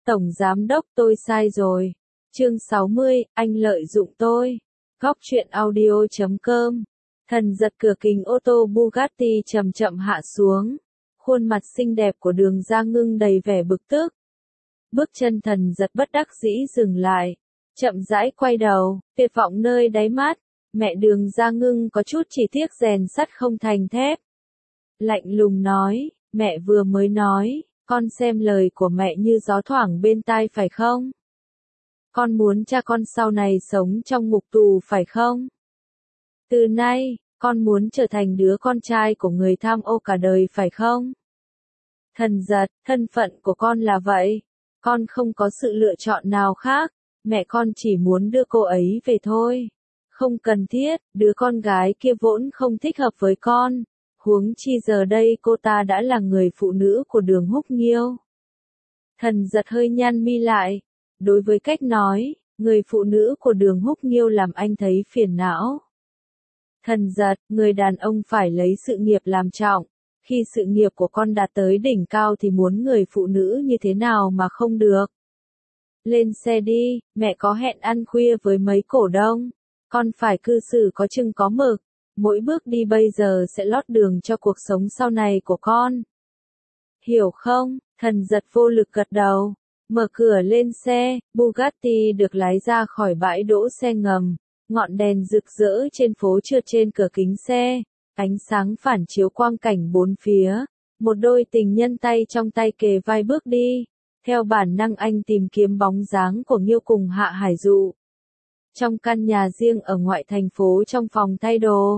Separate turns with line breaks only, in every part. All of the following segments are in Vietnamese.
Tổng giám đốc tôi sai rồi. Chương 60, anh lợi dụng tôi. Góc truyện audio.com. Thần giật cửa kính ô tô Bugatti chậm chậm hạ xuống. Khuôn mặt xinh đẹp của Đường Gia Ngưng đầy vẻ bực tức. Bước chân thần giật bất đắc dĩ dừng lại. Chậm rãi quay đầu, tuyệt vọng nơi đáy mắt. Mẹ Đường Gia Ngưng có chút chỉ tiếc rèn sắt không thành thép. Lạnh lùng nói, mẹ vừa mới nói, con xem lời của mẹ như gió thoảng bên tai phải không? Con muốn cha con sau này sống trong ngục tù phải không? Từ nay, con muốn trở thành đứa con trai của người tham ô cả đời phải không? Thần giật, thân phận của con là vậy. Con không có sự lựa chọn nào khác. Mẹ con chỉ muốn đưa cô ấy về thôi. Không cần thiết, đứa con gái kia vốn không thích hợp với con. Huống chi giờ đây cô ta đã là người phụ nữ của Đường Húc Nghiêu. Thần giật hơi nhăn mi lại. Đối với cách nói, người phụ nữ của Đường Húc Nghiêu làm anh thấy phiền não. Thần giật, người đàn ông phải lấy sự nghiệp làm trọng. Khi sự nghiệp của con đạt tới đỉnh cao thì muốn người phụ nữ như thế nào mà không được. Lên xe đi, mẹ có hẹn ăn khuya với mấy cổ đông. Con phải cư xử có chừng có mực. Mỗi bước đi bây giờ sẽ lót đường cho cuộc sống sau này của con. Hiểu không? Thần giật vô lực gật đầu. Mở cửa lên xe, Bugatti được lái ra khỏi bãi đỗ xe ngầm. Ngọn đèn rực rỡ trên phố trượt trên cửa kính xe. Ánh sáng phản chiếu quang cảnh bốn phía. Một đôi tình nhân tay trong tay kề vai bước đi. Theo bản năng anh tìm kiếm bóng dáng của Nghiêu cùng Hạ Hải Dụ. Trong căn nhà riêng ở ngoại thành phố trong phòng thay đồ.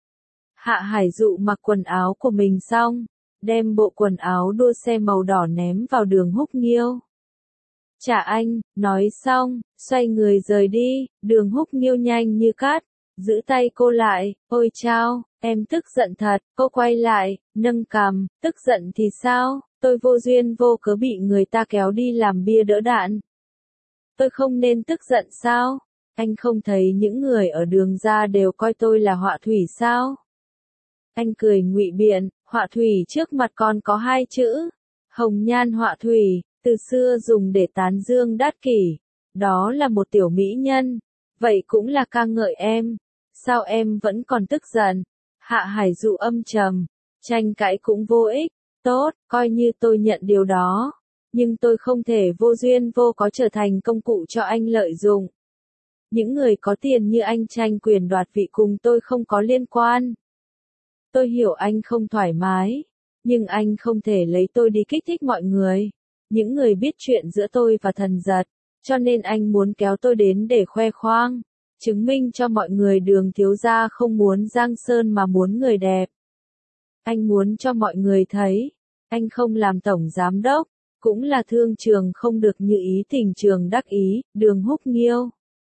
Hạ Hải Dụ mặc quần áo của mình xong, đem bộ quần áo đua xe màu đỏ ném vào Đường Húc Nghiêu. Trả anh, nói xong, xoay người rời đi, Đường Húc Nghiêu nhanh như cát, giữ tay cô lại, ôi chao, em tức giận thật, cô quay lại, nâng cằm, tức giận thì sao, tôi vô duyên vô cớ bị người ta kéo đi làm bia đỡ đạn. Tôi không nên tức giận sao? Anh không thấy những người ở Đường gia đều coi tôi là họa thủy sao? Anh cười ngụy biện, họa thủy trước mặt con có hai chữ. Hồng nhan họa thủy, từ xưa dùng để tán dương đát kỷ. Đó là một tiểu mỹ nhân. Vậy cũng là ca ngợi em. Sao em vẫn còn tức giận? Hạ Hải Dụ âm trầm. Tranh cãi cũng vô ích. Tốt, coi như tôi nhận điều đó. Nhưng tôi không thể vô duyên vô cớ trở thành công cụ cho anh lợi dụng. Những người có tiền như anh tranh quyền đoạt vị cùng tôi không có liên quan. Tôi hiểu anh không thoải mái, nhưng anh không thể lấy tôi đi kích thích mọi người. Những người biết chuyện giữa tôi và thần giật, cho nên anh muốn kéo tôi đến để khoe khoang, chứng minh cho mọi người Đường thiếu gia không muốn giang sơn mà muốn người đẹp. Anh muốn cho mọi người thấy, anh không làm tổng giám đốc, cũng là thương trường không được như ý tình trường đắc ý, Đường Húc Nghiêu.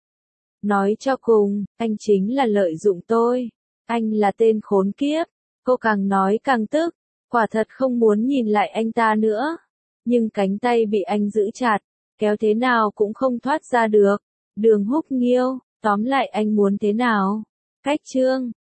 Nói cho cùng, anh chính là lợi dụng tôi. Anh là tên khốn kiếp. Cô càng nói càng tức. Quả thật không muốn nhìn lại anh ta nữa. Nhưng cánh tay bị anh giữ chặt. Kéo thế nào cũng không thoát ra được. Đường Húc Nghiêu, tóm lại anh muốn thế nào? Cách chương.